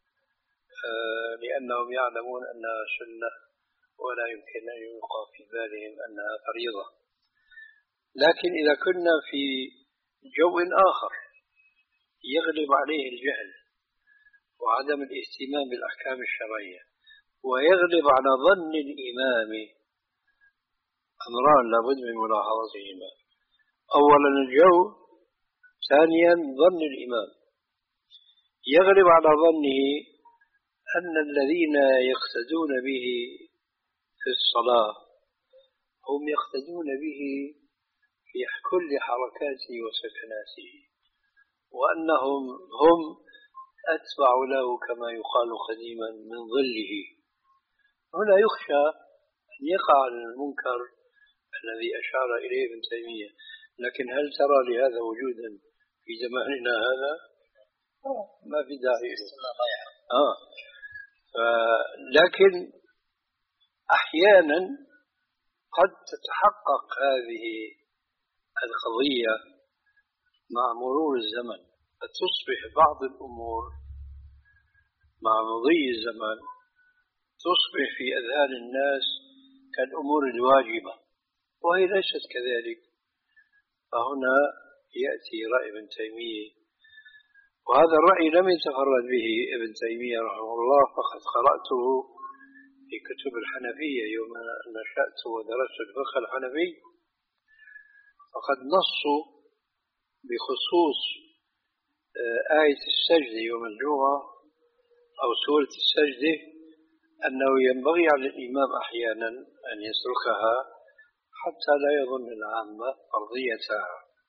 لأنهم يعلمون أنها سنة ولا يمكن أن يلقى في بالهم أنها فريضة. لكن إذا كنا في جو آخر يغلب عليه الجهل وعدم الاهتمام بالأحكام الشرعية ويغلب على ظن الإمام أمران لابد من ملاحظتهما: أولا الجو، ثانيا ظن الإمام. يغلب على ظنه أن الذين يقتدون به في الصلاة هم يقتدون به في كل حركاته وسكناته، وأنهم هم أتبع له كما يقال قديما من ظله. هنا يخشى أن يقع المنكر الذي أشار إليه ابن تيمية. لكن هل ترى لهذا وجودا في زماننا هذا؟ ما في داعي. آه. لكن أحيانا قد تتحقق هذه القضية مع مرور الزمن، فتصبح بعض الأمور مع مضي الزمن تصبح في أذهان الناس كالأمور الواجبة، وهي ليست كذلك. فهنا يأتي رأي ابن تيمية، وهذا الرأي لم يتفرد به ابن تيمية رحمه الله، فقد قرأته في كتب الحنفية يوم نشأت ودرست الفقه الحنفي، فقد نصوا بخصوص آية السجدة يوم الجمعة أو سورة السجدة أنه ينبغي على الإمام أحيانا أن يتركها حتى لا يظن العامة فرضيتها.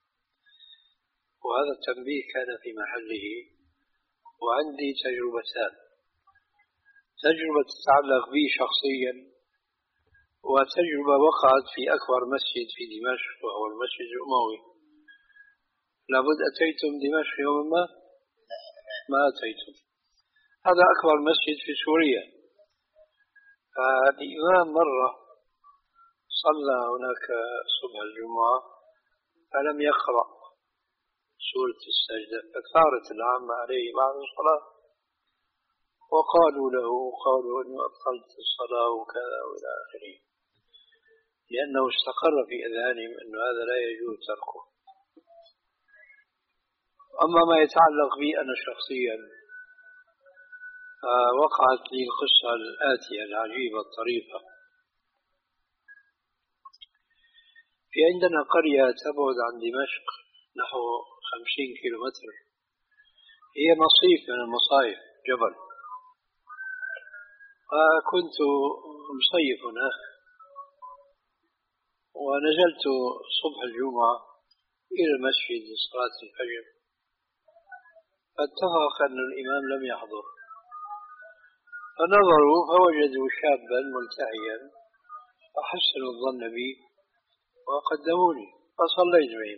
وهذا التنبيه كان في محله. وعندي تجربتان: تجربة تتعلق بي شخصيا، وتجربة وقعت في أكبر مسجد في دمشق وهو المسجد الأموي. لابد أتيتم دمشق يوم ما؟ ما أتيتم. هذا أكبر مسجد في سوريا. فالإمام مرة صلى هناك صبح الجمعة فلم يقرأ سورة السجدة، فثارت العامة عليه بعد الصلاة وقالوا له قالوا أنه أبطلت الصلاة وكذا وإلى آخره، لأنه استقر في أذهانهم أن هذا لا يجوز تركه. أما ما يتعلق بي أنا شخصيا، وقعت لي القصة الآتية العجيبة الطريفة. في عندنا قرية تبعد عن دمشق نحو خمسين كيلومتر، هي مصيف من المصايف، جبل. فكنت مصيف هناك ونزلت صبح الجمعة إلى المسجد لصلاة الفجر، فاتفق أن الإمام لم يحضر، فنظروا فوجدوا شابا ملتحيا فحسنوا الظن بي وقدموني فصليت بهم.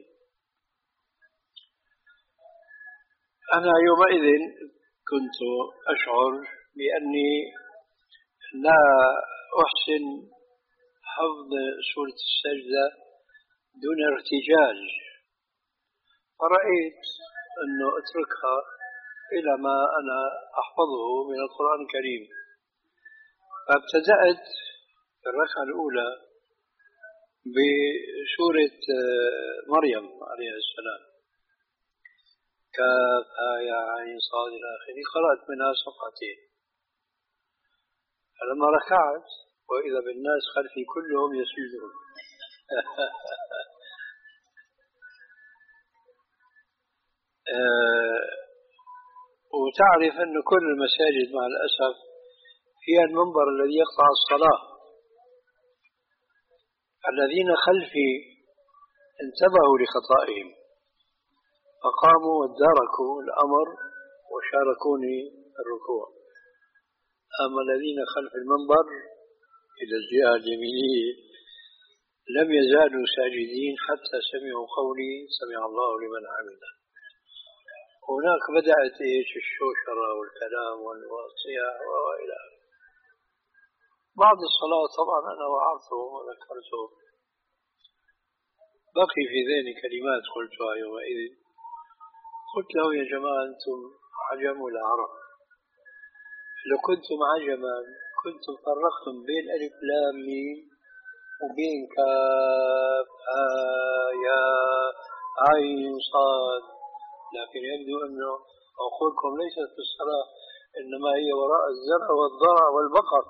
أنا يومئذ كنت أشعر بأني لا أحسن حفظ سورة السجدة دون ارتجاج، فرأيت أنه أتركها إلى ما أنا أحفظه من القرآن الكريم، فابتدأت في الركعة الأولى بسورة مريم عليه السلام، كاف يا عين صاد إلى آخره، قرأت منها صفحتين. فلما ركعت وإذا بالناس خلفي كلهم يسجدون أه وتعرف أن كل المساجد مع الأسف فيها المنبر الذي يقطع الصلاة. الذين خلفي انتبهوا لخطائهم فقاموا واداركوا الأمر وشاركوني الركوع، أما الذين خلف المنبر إلى الجهة اليمينية لم يزالوا ساجدين حتى سمعوا قولي سمع الله لمن حمده. هناك بدأت إيش الشوشرة والكلام والصياح وإلى آخره. بعد الصلاة طبعا أنا وعظتهم وذكرتهم، بقي في ذهني كلمات قلتها يومئذ. قلت له يا جماعة أنتم عجم ولا عرب؟ لو كنتم عجما كنتم فرقتم بين ألف لام ميم وبين كاف يا عين صاد، لكن يبدو أنه عقولكم ليست في الصلاة إنما هي وراء الزرع والضرع والبقر.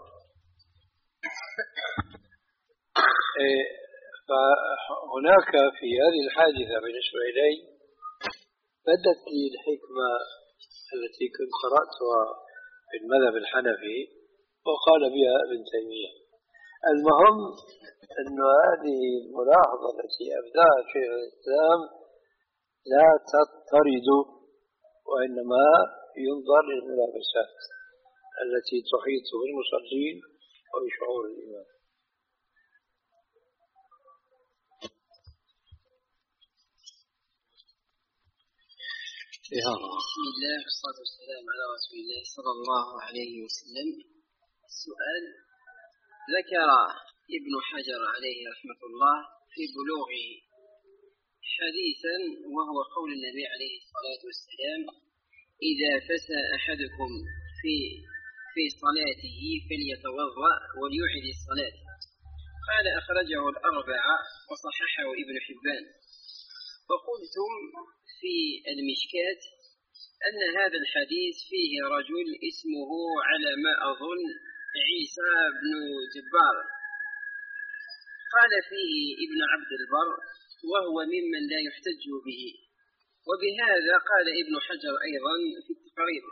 فهناك في هذه الحادثة بالنسبة إلي بدت لي الحكمة التي كنت قرأتها في المذهب الحنفي وقال بها ابن تيمية. المهم أن هذه الملاحظة التي أبداها شيخ الإسلام لا تطرد، وإنما ينظر للملابسات التي تحيط بالمصلين وبشعور الإمام. بسم الله والصلاة والسلام على رسول الله صلى الله عليه وسلم. السؤال: ذكر ابن حجر عليه رحمة الله في بلوغه حديثا وهو قول النبي عليه الصلاة والسلام: إذا فسى أحدكم في في صلاته فليتوضأ وليعد الصلاة. قال أخرجه الأربعة وصححه ابن حبان. وقلتم في المشكات أن هذا الحديث فيه رجل اسمه على ما أظن عيسى بن جبار، قال فيه ابن عبد البر وهو ممن لا يحتج به، وبهذا قال ابن حجر أيضا في التقريب.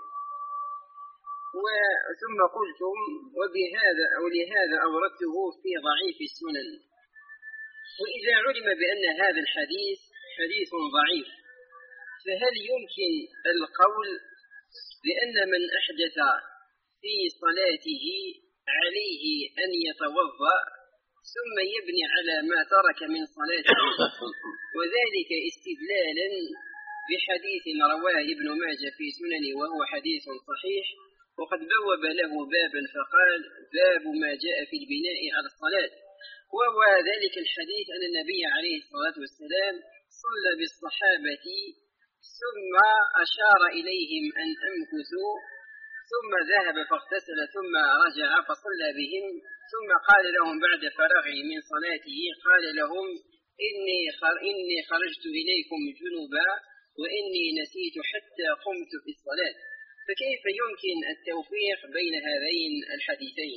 ثم قلتم وبهذا أو لهذا أوردته في ضعيف السنن. وإذا علم بأن هذا الحديث حديث ضعيف فهل يمكن القول بأن من أحدث في صلاته عليه أن يتوضأ ثم يبني على ما ترك من صلاته، وذلك استدلالا بحديث رواه ابن ماجه في سننه وهو حديث صحيح، وقد بوب له بابا فقال: باب ما جاء في البناء على الصلاة، وهو ذلك الحديث أن النبي عليه الصلاة والسلام صلى بالصحابة ثم أشار إليهم أن أمكثوا، ثم ذهب فاغتسل ثم رجع فصلى بهم، ثم قال لهم بعد فراغه من صلاته قال لهم: إني إني خرجت إليكم جنبا وإني نسيت حتى قمت في الصلاة. فكيف يمكن التوفيق بين هذين الحديثين؟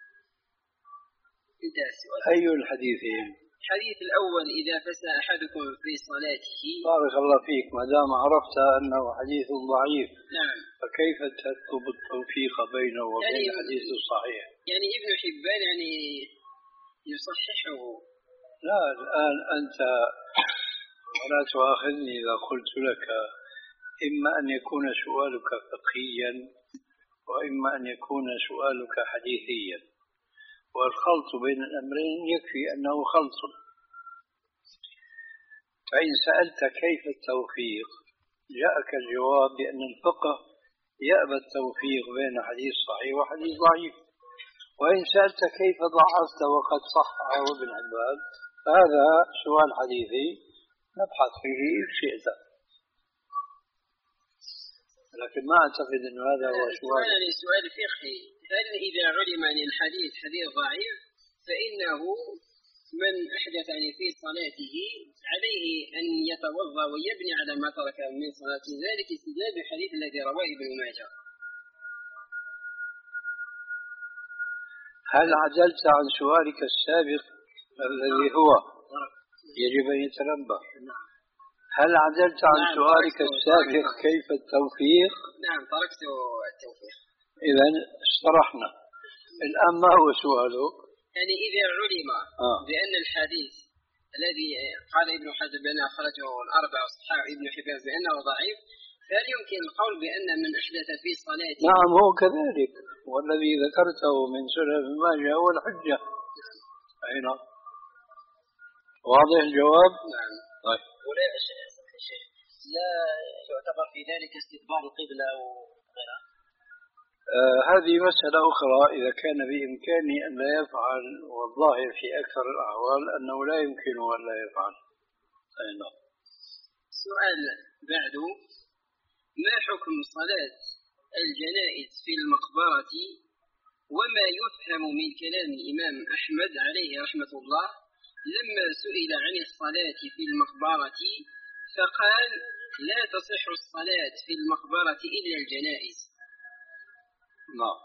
انتهى السؤال. أي الحديثين؟ الحديث الأول: إذا فسى أحدكم في صلاته. بارك الله فيك، ما دام عرفت أنه حديث ضعيف. نعم. فكيف تطلب التوفيق بينه وبين يعني الحديث الصحيح؟ يعني ابن حبان يعني يصححه. لا الآن أنت ولا تؤاخذني إذا قلت لك إما أن يكون سؤالك فقهيا وإما أن يكون سؤالك حديثيا، والخلط بين الأمرين يكفي أنه خلط. فإن سألت كيف التوفيق جاءك الجواب بأن الفقه يأبى التوفيق بين حديث صحيح وحديث ضعيف. وإن سألت كيف ضعفت وقد صححه ابن حبان فهذا سؤال حديثي نبحث فيه إن شئت، لكن ما أعتقد أن هذا هو سؤال. يعني سؤال فقهي، هل إذا علم أن الحديث حديث ضعيف فإنه من أحدث في صلاته عليه أن يتوضأ ويبني على ما ترك من صلاته، ذلك استدلال بالحديث الذي رواه ابن ماجه. هل عجلت عن سؤالك السابق الذي هو يجب أن يتنبه؟ هل عجلت عن نعم سؤالك السابق كيف التوفيق؟ نعم تركت التوفيق. إذن استرحنا. الآن ما هو سؤالك؟ يعني إذا علم آه. بأن الحديث الذي قال ابن حجر بأن أخرجه الأربعة وصححه ابن حبان بأنه ضعيف، فهل يمكن القول بأن من أحدث في صلاته؟ نعم هو كذلك، والذي ذكرته من سنن ابن ماجه هو الحجة. أي نعم. واضح الجواب؟ نعم. طيب. ولا شيء لا يعتبر في ذلك استدبار القبلة وغيرها؟ آه هذه مسألة أخرى إذا كان بإمكانه أن لا يفعل، والظاهر في أكثر الأحوال أنه لا يمكنه أن لا يفعل. أي نعم. سؤال بعد: ما حكم صلاة الجنائز في المقبرة، وما يفهم من كلام الإمام أحمد عليه رحمة الله لما سئل عن الصلاة في المقبرة فقال: لا تصح الصلاة في المقبرة إلا الجنائز. نعم.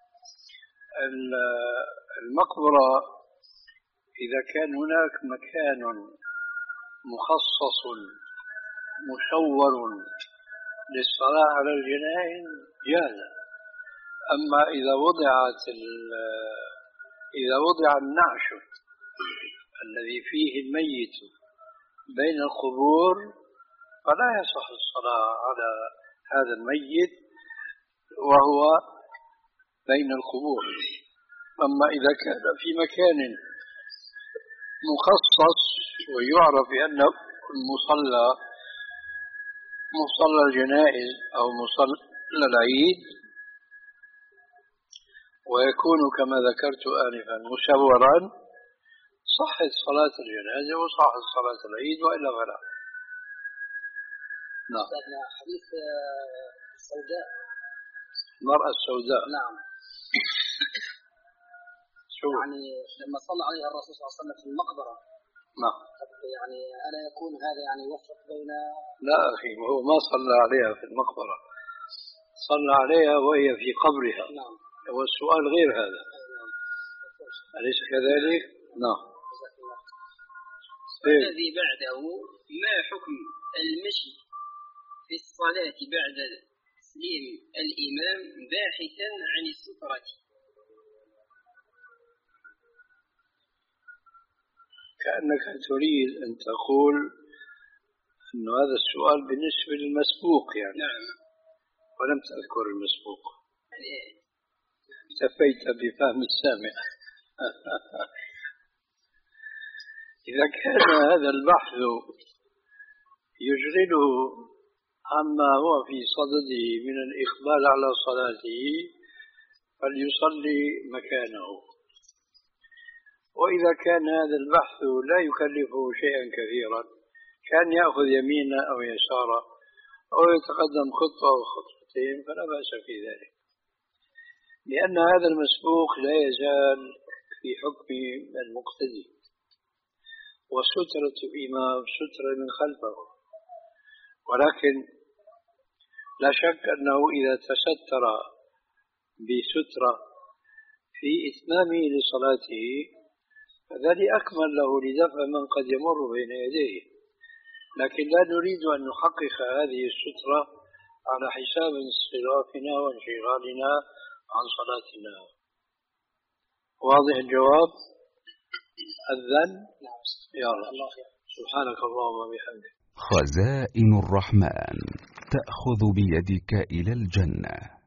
المقبرة إذا كان هناك مكان مخصص مشور للصلاة على الجنائز جاز. أما إذا وضعت إذا وضع النعش الذي فيه الميت بين القبور فلا يصح الصلاة على هذا الميت وهو بين القبور. أما إذا كان في مكان مخصص ويعرف بأنه المصلى مصلى الجنائز أو مصلى العيد، ويكون كما ذكرت آنفا مشورا، صحت صلاة الجنازة وصحت صلاة العيد، وإلا فلا. نعم. حديث السوداء، المرأة السوداء. نعم. شو؟ يعني لما صلى عليها الرسول صلى الله عليه وسلم في المقبرة. نعم. يعني ألا يكون هذا يعني يوفق بين؟ لا أخي، هو ما صلى عليها في المقبرة، صلى عليها وهي في قبرها. نعم. هو السؤال غير هذا. نعم. أليس كذلك؟ نعم. الذي بعده: ما حكم المشي في الصلاة بعد تسليم الإمام باحثا عن السترة؟ كأنك تريد أن تقول أن هذا السؤال بالنسبة للمسبوق يعني. نعم. ولم تذكر المسبوق. اكتفيت بفهم السامع. إذا كان هذا البحث يشغله عما هو في صدده من الإقبال على صلاته فليصلي مكانه. وإذا كان هذا البحث لا يكلفه شيئا كثيرا، كان يأخذ يمينا أو يسارا أو يتقدم خطوة أو خطوتين فلا بأس في ذلك، لأن هذا المسبوق لا يزال في حكم المقتدي، وسترة الإمام سترة من خلفه. ولكن لا شك أنه إذا تستر بسترة في إتمامه لصلاته فذلك أكمل له لدفع من قد يمر بين يديه، لكن لا نريد أن نحقق هذه السترة على حساب انصرافنا وانشغالنا عن صلاتنا. واضح الجواب؟ أذن؟ يا الله. سبحانك اللهم وبحمدك. خزائن الرحمن. تأخذ بيدك إلى الجنة.